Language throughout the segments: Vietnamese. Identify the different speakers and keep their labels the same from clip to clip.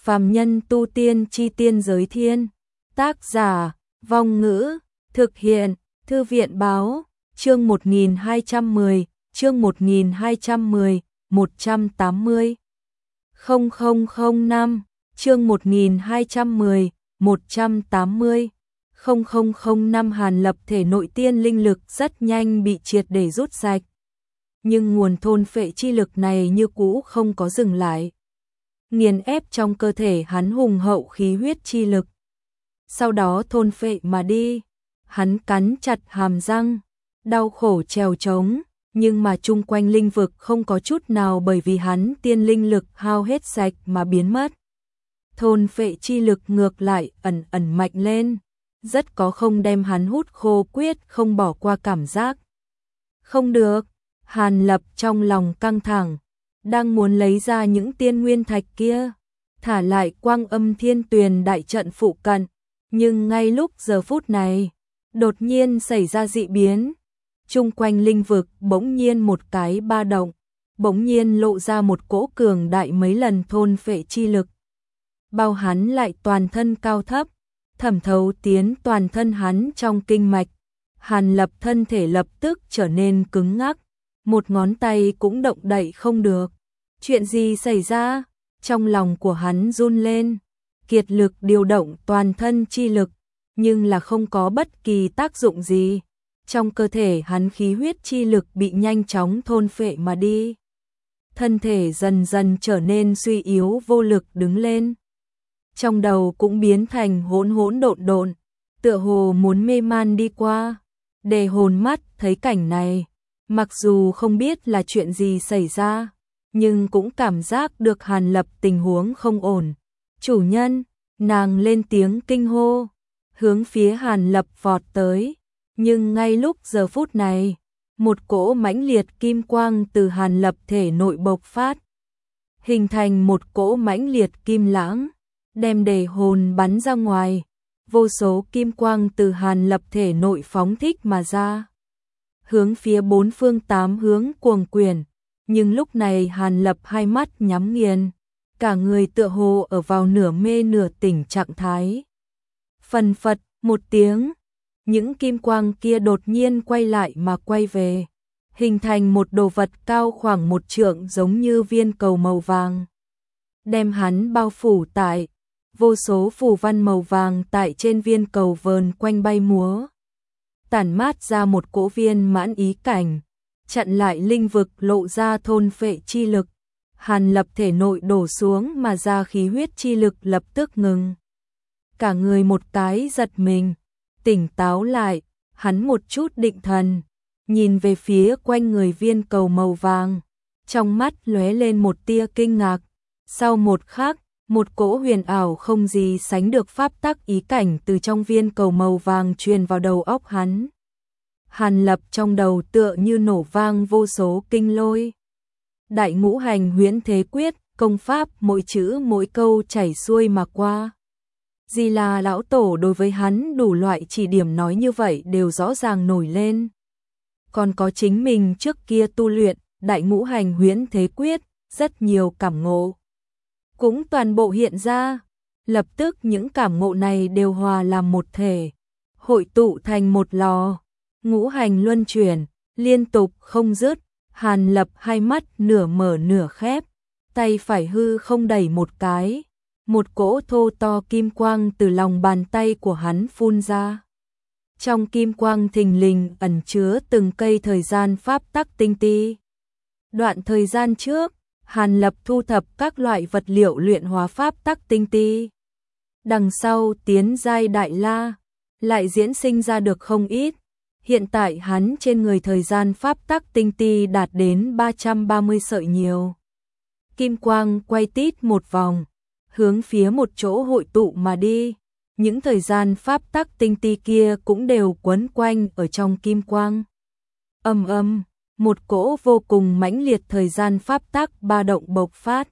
Speaker 1: Phàm nhân tu tiên chi tiên giới thiên. Tác giả, Vong Ngữ, thực hiện, Thư viện báo, chương 1210, chương 1210, 180. 0005, chương 1210, 180. 0005 Hàn Lập thể nội tiên linh lực rất nhanh bị triệt để rút sạch. Nhưng nguồn thôn phệ chi lực này như cũ không có dừng lại. Nghiền ép trong cơ thể hắn hùng hậu khí huyết chi lực. Sau đó thôn phệ mà đi. Hắn cắn chặt hàm răng, đau khổ trèo trống, nhưng mà chung quanh linh vực không có chút nào bởi vì hắn tiên linh lực hao hết sạch mà biến mất. Thôn phệ chi lực ngược lại ẩn ẩn mạnh lên, rất có không đem hắn hút khô quyết không bỏ qua cảm giác. Không được, Hàn Lập trong lòng căng thẳng, đang muốn lấy ra những tiên nguyên thạch kia, thả lại Quang Âm Thiên Tuyền đại trận phụ cận, nhưng ngay lúc giờ phút này, đột nhiên xảy ra dị biến. Chung quanh linh vực bỗng nhiên một cái ba động, bỗng nhiên lộ ra một cỗ cường đại mấy lần thôn phệ chi lực. Bao hắn lại toàn thân cao thấp, thẩm thấu tiến toàn thân hắn trong kinh mạch. Hàn Lập thân thể lập tức trở nên cứng ngắc, một ngón tay cũng động đậy không được. Chuyện gì xảy ra? Trong lòng của hắn run lên, kiệt lực điều động toàn thân chi lực, nhưng là không có bất kỳ tác dụng gì. Trong cơ thể hắn khí huyết chi lực bị nhanh chóng thôn phệ mà đi. Thân thể dần dần trở nên suy yếu vô lực đứng lên. Trong đầu cũng biến thành hỗn hỗn độn độn, tựa hồ muốn mê man đi qua. Đề hồn mắt thấy cảnh này, mặc dù không biết là chuyện gì xảy ra, nhưng cũng cảm giác được Hàn Lập tình huống không ổn. Chủ nhân, nàng lên tiếng kinh hô, hướng phía Hàn Lập vọt tới. Nhưng ngay lúc giờ phút này, một cỗ mãnh liệt kim quang từ Hàn Lập thể nội bộc phát, hình thành một cỗ mãnh liệt kim lãng, đem đề hồn bắn ra ngoài. Vô số kim quang từ Hàn Lập thể nội phóng thích mà ra, hướng phía bốn phương tám hướng cuồng quyển. Nhưng lúc này Hàn Lập hai mắt nhắm nghiền, cả người tựa hồ ở vào nửa mê nửa tỉnh trạng thái. Phần phật một tiếng, những kim quang kia đột nhiên quay lại mà quay về, hình thành một đồ vật cao khoảng 1 trượng giống như viên cầu màu vàng, đem hắn bao phủ tại. Vô số phù văn màu vàng tại trên viên cầu vờn quanh bay múa, tản mát ra một cỗ viên mãn ý cảnh, chặn lại linh vực lộ ra thôn phệ chi lực. Hàn Lập thể nội đổ xuống mà ra khí huyết chi lực lập tức ngừng. Cả người một cái giật mình, tỉnh táo lại, hắn một chút định thần, nhìn về phía quanh người viên cầu màu vàng, trong mắt lóe lên một tia kinh ngạc. Sau một khắc, một cỗ huyền ảo không gì sánh được pháp tắc ý cảnh từ trong viên cầu màu vàng truyền vào đầu óc hắn. Hàn Lập trong đầu tựa như nổ vang vô số kinh lôi. Đại Ngũ Hành Huyễn Thế Quyết, công pháp mỗi chữ mỗi câu chảy xuôi mà qua. Di La lão tổ đối với hắn đủ loại chỉ điểm nói như vậy đều rõ ràng nổi lên. Còn có chính mình trước kia tu luyện Đại Ngũ Hành Huyễn Thế Quyết, rất nhiều cảm ngộ cũng toàn bộ hiện ra. Lập tức những cảm ngộ này đều hòa làm một thể, hội tụ thành một lò. Ngũ hành luân chuyển, liên tục không dứt. Hàn Lập hai mắt nửa mở nửa khép, tay phải hư không đẩy một cái, một cỗ thô to kim quang từ lòng bàn tay của hắn phun ra. Trong kim quang thình lình ẩn chứa từng cây thời gian pháp tắc tinh ti. Đoạn thời gian trước, Hàn Lập thu thập các loại vật liệu luyện hóa pháp tắc tinh ti. Đằng sau tiến giai đại la, lại diễn sinh ra được không ít. Hiện tại hắn trên người thời gian pháp tắc tinh ti đạt đến 330 sợi nhiều. Kim quang quay tít một vòng, hướng phía một chỗ hội tụ mà đi. Những thời gian pháp tắc tinh ti kia cũng đều quấn quanh ở trong kim quang. Ầm ầm, một cỗ vô cùng mãnh liệt thời gian pháp tắc ba động bộc phát.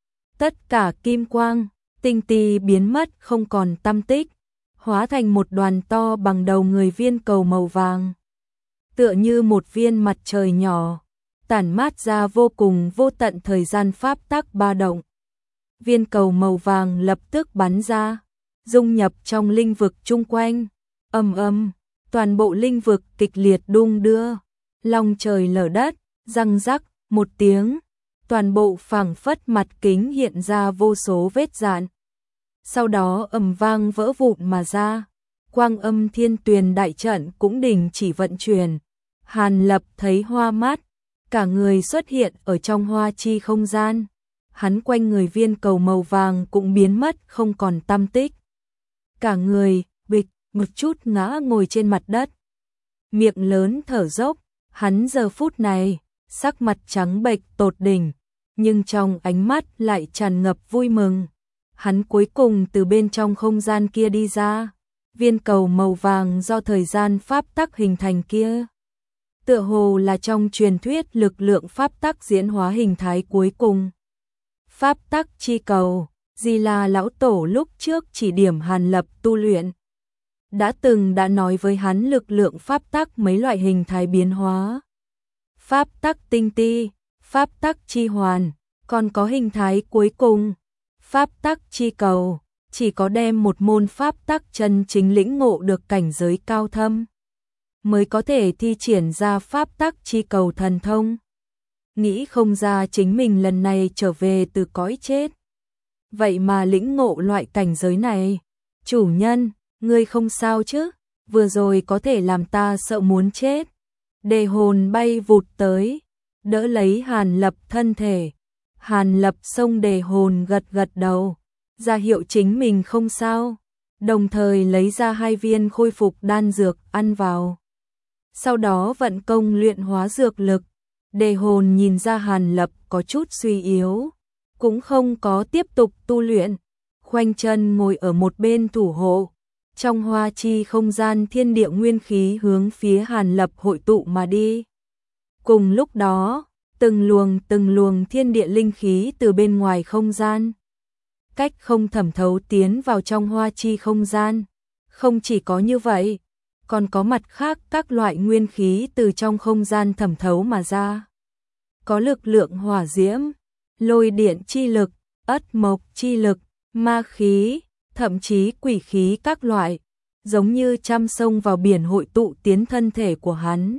Speaker 1: Tất cả kim quang, tinh ti biến mất không còn tăm tích, hóa thành một đoàn to bằng đầu người viên cầu màu vàng. Tựa như một viên mặt trời nhỏ, tản mát ra vô cùng vô tận thời gian pháp tắc ba động. viên cầu màu vàng lập tức bắn ra, dung nhập trong linh vực chung quanh. Ầm ầm, toàn bộ linh vực kịch liệt đung đưa, long trời lở đất, răng rắc một tiếng, toàn bộ phảng phất mặt kính hiện ra vô số vết rạn. Sau đó ầm vang vỡ vụn mà ra, Quang Âm Thiên Tuyền đại trận cũng đình chỉ vận chuyển. Hàn Lập thấy hoa mắt, cả người xuất hiện ở trong hoa chi không gian. Hắn quanh người viên cầu màu vàng cũng biến mất không còn tăm tích. Cả người, bịch, một chút ngã ngồi trên mặt đất. Miệng lớn thở dốc, hắn giờ phút này, sắc mặt trắng bệch tột đỉnh, nhưng trong ánh mắt lại tràn ngập vui mừng. Hắn cuối cùng từ bên trong không gian kia đi ra, viên cầu màu vàng do thời gian pháp tắc hình thành kia. Tựa hồ là trong truyền thuyết lực lượng pháp tắc diễn hóa hình thái cuối cùng. Pháp tắc chi cầu, Di La lão tổ lúc trước chỉ điểm Hàn Lập tu luyện. Đã nói với hắn lực lượng pháp tắc mấy loại hình thái biến hóa. Pháp tắc tinh ti, pháp tắc chi hoàn, còn có hình thái cuối cùng. Pháp tắc chi cầu, chỉ có đem một môn pháp tắc chân chính lĩnh ngộ được cảnh giới cao thâm, mới có thể thi triển ra pháp tắc chi cầu thần thông. Nghĩ không ra chính mình lần này trở về từ cõi chết, vậy mà lĩnh ngộ loại cảnh giới này. Chủ nhân, ngươi không sao chứ? Vừa rồi có thể làm ta sợ muốn chết. Đề hồn bay vụt tới, đỡ lấy Hàn Lập thân thể. Hàn Lập xông đề hồn gật gật đầu, ra hiệu chính mình không sao, đồng thời lấy ra 2 viên khôi phục đan dược ăn vào. Sau đó vận công luyện hóa dược lực. Đề hồn nhìn ra Hàn Lập có chút suy yếu, cũng không có tiếp tục tu luyện, khoanh chân ngồi ở một bên thủ hộ. Trong hoa chi không gian thiên địa nguyên khí hướng phía Hàn Lập hội tụ mà đi. Cùng lúc đó, từng luồng thiên địa linh khí từ bên ngoài không gian, cách không thẩm thấu tiến vào trong hoa chi không gian. Không chỉ có như vậy, còn có mặt khác các loại nguyên khí từ trong không gian thẩm thấu mà ra. Có lực lượng hỏa diễm, lôi điện chi lực, ất mộc chi lực, ma khí, thậm chí quỷ khí các loại, giống như trăm sông vào biển hội tụ tiến thân thể của hắn.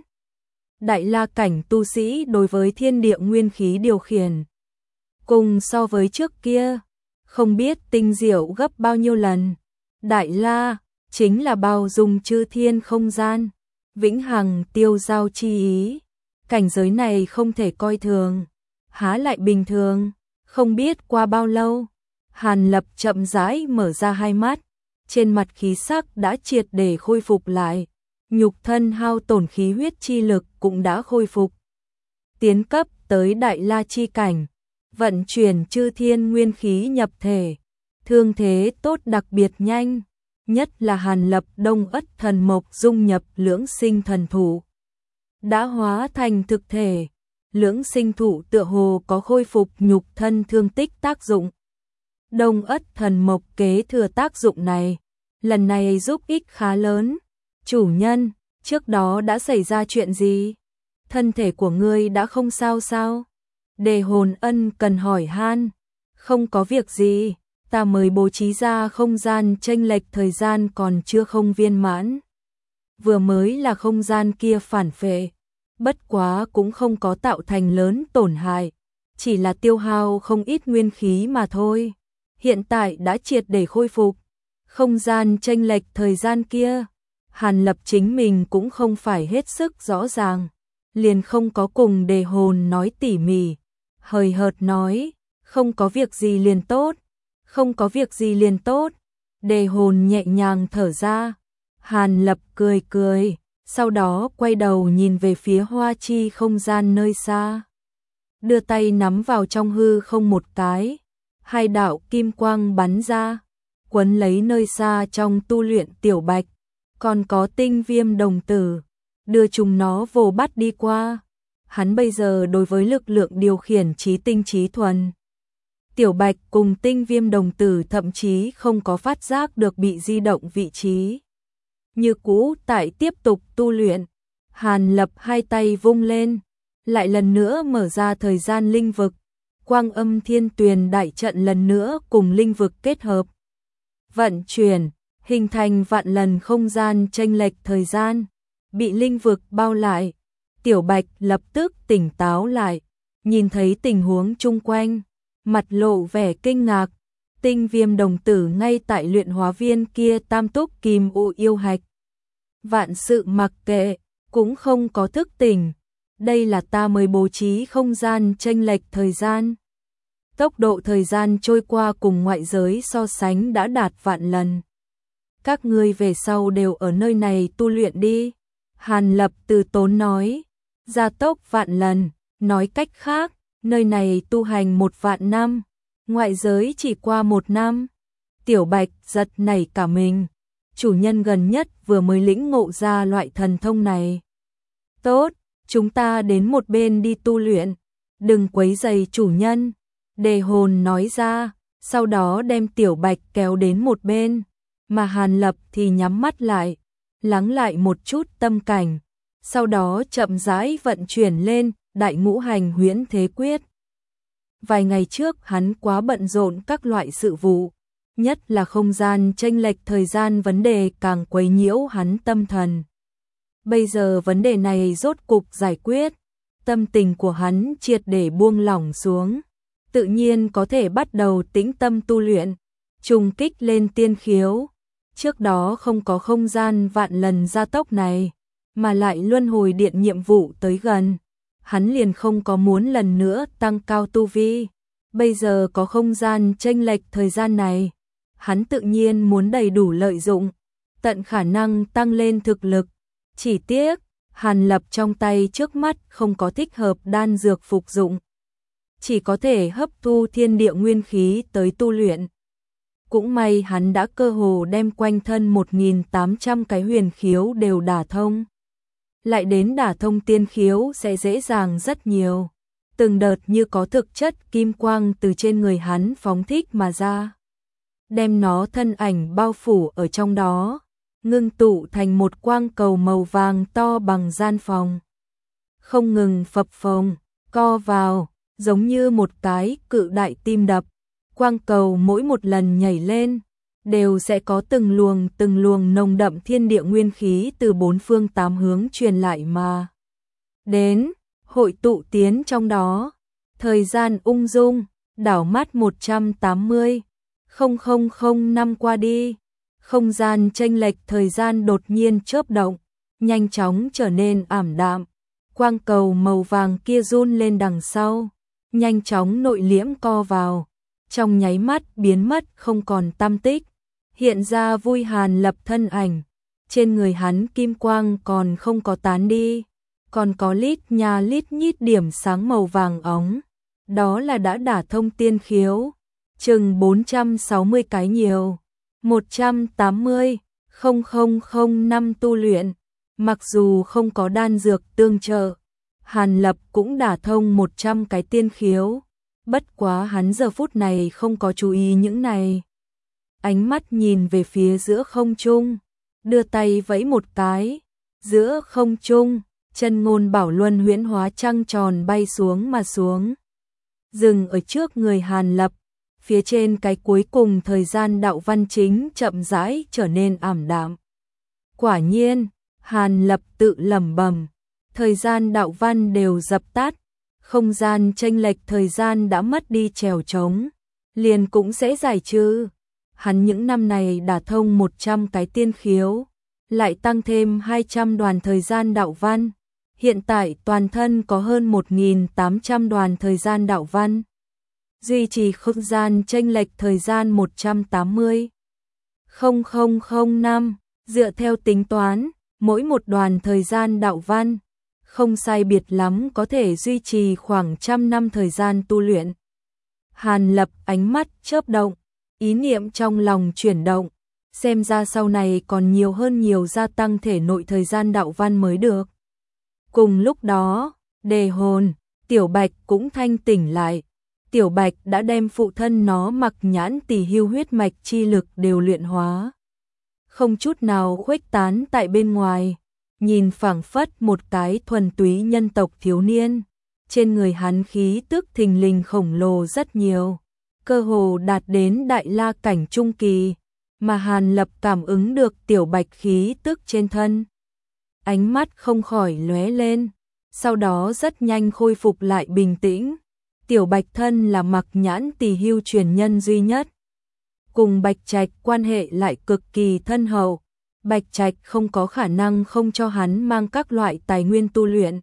Speaker 1: Đại la cảnh tu sĩ đối với thiên địa nguyên khí điều khiển, cùng so với trước kia, không biết tinh diệu gấp bao nhiêu lần. Đại la chính là bao dung chư thiên không gian, vĩnh hằng tiêu giao chi ý. Cảnh giới này không thể coi thường, há lại bình thường. Không biết qua bao lâu, Hàn Lập chậm rãi mở ra 2 mắt, trên mặt khí sắc đã triệt để khôi phục lại, nhục thân hao tổn khí huyết chi lực cũng đã khôi phục. Tiến cấp tới đại la chi cảnh, vận chuyển chư thiên nguyên khí nhập thể, thương thế tốt đặc biệt nhanh, nhất là Hàn Lập đông ất thần mộc dung nhập lưỡng sinh thần thụ, đã hóa thành thực thể. Lưỡng sinh thụ tựa hồ có khôi phục nhục thân thương tích tác dụng. Đông ất thần mộc kế thừa tác dụng này, lần này giúp ích khá lớn. Chủ nhân, trước đó đã xảy ra chuyện gì? Thân thể của ngươi đã không sao sao? Đề hồn ân cần hỏi han. Không có việc gì, ta mới bố trí ra không gian chênh lệch thời gian còn chưa không viên mãn. Vừa mới là không gian kia phản phệ, bất quá cũng không có tạo thành lớn tổn hại, chỉ là tiêu hao không ít nguyên khí mà thôi. Hiện tại đã triệt để khôi phục. Không gian chênh lệch thời gian kia, Hàn Lập chính mình cũng không phải hết sức rõ ràng, liền không có cùng đề hồn nói tỉ mỉ, hời hợt nói, không có việc gì liền tốt, không có việc gì liền tốt. Đề hồn nhẹ nhàng thở ra, Hàn Lập cười cười, sau đó quay đầu nhìn về phía hoa chi không gian nơi xa, đưa tay nắm vào trong hư không một cái, 2 đạo kim quang bắn ra, quấn lấy nơi xa trong tu luyện tiểu bạch, còn có tinh viêm đồng tử, đưa chúng nó vồ bắt đi qua. Hắn bây giờ đối với lực lượng điều khiển trí tinh trí thuần. Tiểu bạch cùng tinh viêm đồng tử thậm chí không có phát giác được bị di động vị trí. Như cũ tại tiếp tục tu luyện, Hàn Lập 2 tay vung lên, lại lần nữa mở ra thời gian linh vực, Quang Âm Thiên Tuyền đại trận lần nữa cùng linh vực kết hợp, vận chuyển, hình thành vạn lần không gian chênh lệch thời gian, bị linh vực bao lại. Tiểu Bạch lập tức tỉnh táo lại, nhìn thấy tình huống chung quanh, mặt lộ vẻ kinh ngạc. Tinh Viêm đồng tử ngay tại luyện hóa viên kia tam túc kim u yêu hạch. Vạn sự mặc kệ, cũng không có thức tỉnh. Đây là ta mới bố trí không gian chênh lệch thời gian. Tốc độ thời gian trôi qua cùng ngoại giới so sánh đã đạt vạn lần. Các ngươi về sau đều ở nơi này tu luyện đi. Hàn Lập từ tốn nói, gia tốc vạn lần, nói cách khác, nơi này tu hành 1 vạn năm, ngoại giới chỉ qua 1 năm. Tiểu Bạch giật nảy cả mình, chủ nhân gần nhất vừa mới lĩnh ngộ ra loại thần thông này. Tốt, chúng ta đến một bên đi tu luyện, đừng quấy rầy chủ nhân. Đề Hồn nói ra, sau đó đem Tiểu Bạch kéo đến một bên, mà Hàn Lập thì nhắm mắt lại, lắng lại một chút tâm cảnh, sau đó chậm rãi vận chuyển lên Đại Ngũ Hành Huyễn Thế Quyết. Vài ngày trước hắn quá bận rộn các loại sự vụ, nhất là không gian chênh lệch thời gian vấn đề càng quấy nhiễu hắn tâm thần. Bây giờ vấn đề này rốt cục giải quyết, tâm tình của hắn triệt để buông lỏng xuống, tự nhiên có thể bắt đầu tĩnh tâm tu luyện, trùng kích lên tiên khiếu. Trước đó không có không gian vạn lần gia tốc này, mà lại luân hồi điện nhiệm vụ tới gần, hắn liền không có muốn lần nữa tăng cao tu vi. Bây giờ có không gian chênh lệch thời gian này, hắn tự nhiên muốn đầy đủ lợi dụng, tận khả năng tăng lên thực lực. Chỉ tiếc, Hàn Lập trong tay trước mắt không có thích hợp đan dược phục dụng, chỉ có thể hấp thu thiên địa nguyên khí tới tu luyện. Cũng may hắn đã cơ hồ đem quanh thân 1800 cái huyền khiếu đều đả thông. Lại đến đả thông tiên khiếu sẽ dễ dàng rất nhiều. Từng đợt như có thực chất kim quang từ trên người hắn phóng thích mà ra, đem nó thân ảnh bao phủ ở trong đó, ngưng tụ thành một quang cầu màu vàng to bằng gian phòng. Không ngừng phập phồng, co vào, giống như một cái cự đại tim đập. Quang cầu mỗi một lần nhảy lên, đều sẽ có từng luồng nồng đậm thiên địa nguyên khí từ 4 phương 8 hướng truyền lại mà đến, hội tụ tiến trong đó. Thời gian ung dung, đảo mắt 180, 0005 năm qua đi, không gian chênh lệch thời gian đột nhiên chớp động, nhanh chóng trở nên ảm đạm. Quang cầu màu vàng kia run lên đằng sau, nhanh chóng nội liễm co vào, trong nháy mắt biến mất không còn tăm tích. Hiện ra Vui Hàn Lập thân ảnh, trên người hắn kim quang còn không có tán đi, còn có lít nhít điểm sáng màu vàng óng, đó là đã đả thông tiên khiếu, chừng 460 cái nhiều. 180, 0005 năm tu luyện, mặc dù không có đan dược tương trợ, Hàn Lập cũng đả thông 100 cái tiên khiếu, bất quá hắn giờ phút này không có chú ý những này. Ánh mắt nhìn về phía giữa không trung, đưa tay vẫy một cái, giữa không trung, chân ngôn bảo luân huyễn hóa trăng tròn bay xuống mà xuống, dừng ở trước người Hàn Lập. Phía trên cái cuối cùng thời gian đạo văn chính chậm rãi trở nên ảm đạm. Quả nhiên, Hàn Lập tự lẩm bẩm, thời gian đạo văn đều dập tắt, không gian chênh lệch thời gian đã mất đi trèo trống, liền cũng sẽ giải trừ. Hắn những năm này đả thông 100 cái tiên khiếu, lại tăng thêm 200 đoàn thời gian đạo văn, hiện tại toàn thân có hơn 1800 đoàn thời gian đạo văn. Duy trì không gian chênh lệch thời gian 180, 0005 năm, dựa theo tính toán, mỗi một đoàn thời gian đạo văn, không sai biệt lắm có thể duy trì khoảng 100 năm thời gian tu luyện. Hàn Lập ánh mắt chớp động, ý niệm trong lòng chuyển động, xem ra sau này còn nhiều gia tăng thể nội thời gian đạo văn mới được. Cùng lúc đó, Đề Hồn, Tiểu Bạch cũng thanh tỉnh lại. Tiểu Bạch đã đem phụ thân nó Mặc Nhãn Tỷ Hưu huyết mạch chi lực đều luyện hóa, không chút nào khuếch tán tại bên ngoài, nhìn phảng phất một cái thuần túy nhân tộc thiếu niên, trên người hắn khí tức thình lình khổng lồ rất nhiều, cơ hồ đạt đến đại la cảnh trung kỳ, mà Hàn Lập cảm ứng được Tiểu Bạch khí tức trên thân. Ánh mắt không khỏi lóe lên, sau đó rất nhanh khôi phục lại bình tĩnh. Tiểu Bạch thân là Mặc Nhãn Tỳ Hưu truyền nhân duy nhất, cùng Bạch Trạch quan hệ lại cực kỳ thân hậu. Bạch Trạch không có khả năng không cho hắn mang các loại tài nguyên tu luyện.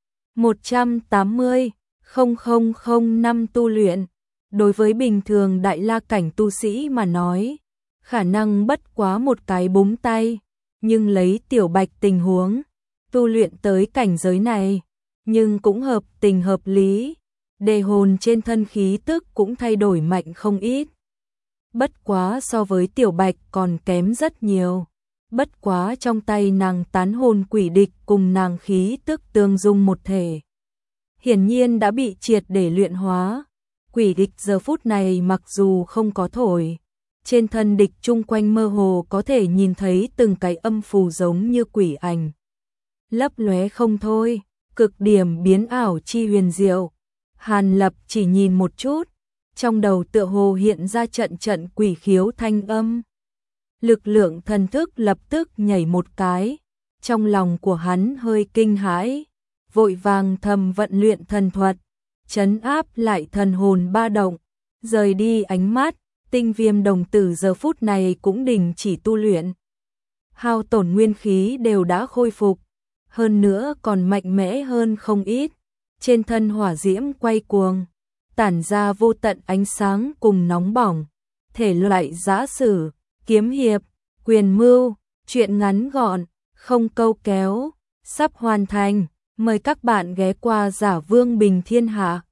Speaker 1: 180.000 năm tu luyện, đối với bình thường đại la cảnh tu sĩ mà nói, khả năng bất quá một cái búng tay, nhưng lấy Tiểu Bạch tình huống, tu luyện tới cảnh giới này, nhưng cũng hợp tình hợp lý, đề hồn trên thân khí tức cũng thay đổi mạnh không ít. Bất quá so với Tiểu Bạch còn kém rất nhiều. Bất quá trong tay nàng tán hồn quỷ địch cùng nàng khí tức tương dung một thể, hiển nhiên đã bị triệt để luyện hóa. Quỷ địch giờ phút này mặc dù không có thổi, trên thân địch chung quanh mơ hồ có thể nhìn thấy từng cái âm phù giống như quỷ ảnh, lấp lóe không thôi, cực điểm biến ảo chi huyền diệu. Hàn Lập chỉ nhìn một chút, trong đầu tựa hồ hiện ra trận trận quỷ khiếu thanh âm. Lực lượng thần thức lập tức nhảy một cái, trong lòng của hắn hơi kinh hãi, vội vàng thầm vận luyện thần thuật, trấn áp lại thần hồn ba động, rời đi ánh mắt. Tinh Viêm đồng tử giờ phút này cũng đình chỉ tu luyện, hao tổn nguyên khí đều đã khôi phục, hơn nữa còn mạnh mẽ hơn không ít. Trên thân hỏa diễm quay cuồng, tản ra vô tận ánh sáng cùng nóng bỏng, thể loại giã sử, kiếm hiệp, quyền mưu, truyện ngắn gọn, không câu kéo, sắp hoàn thành. Mời các bạn ghé qua Giả Vương Bình Thiên Hạ.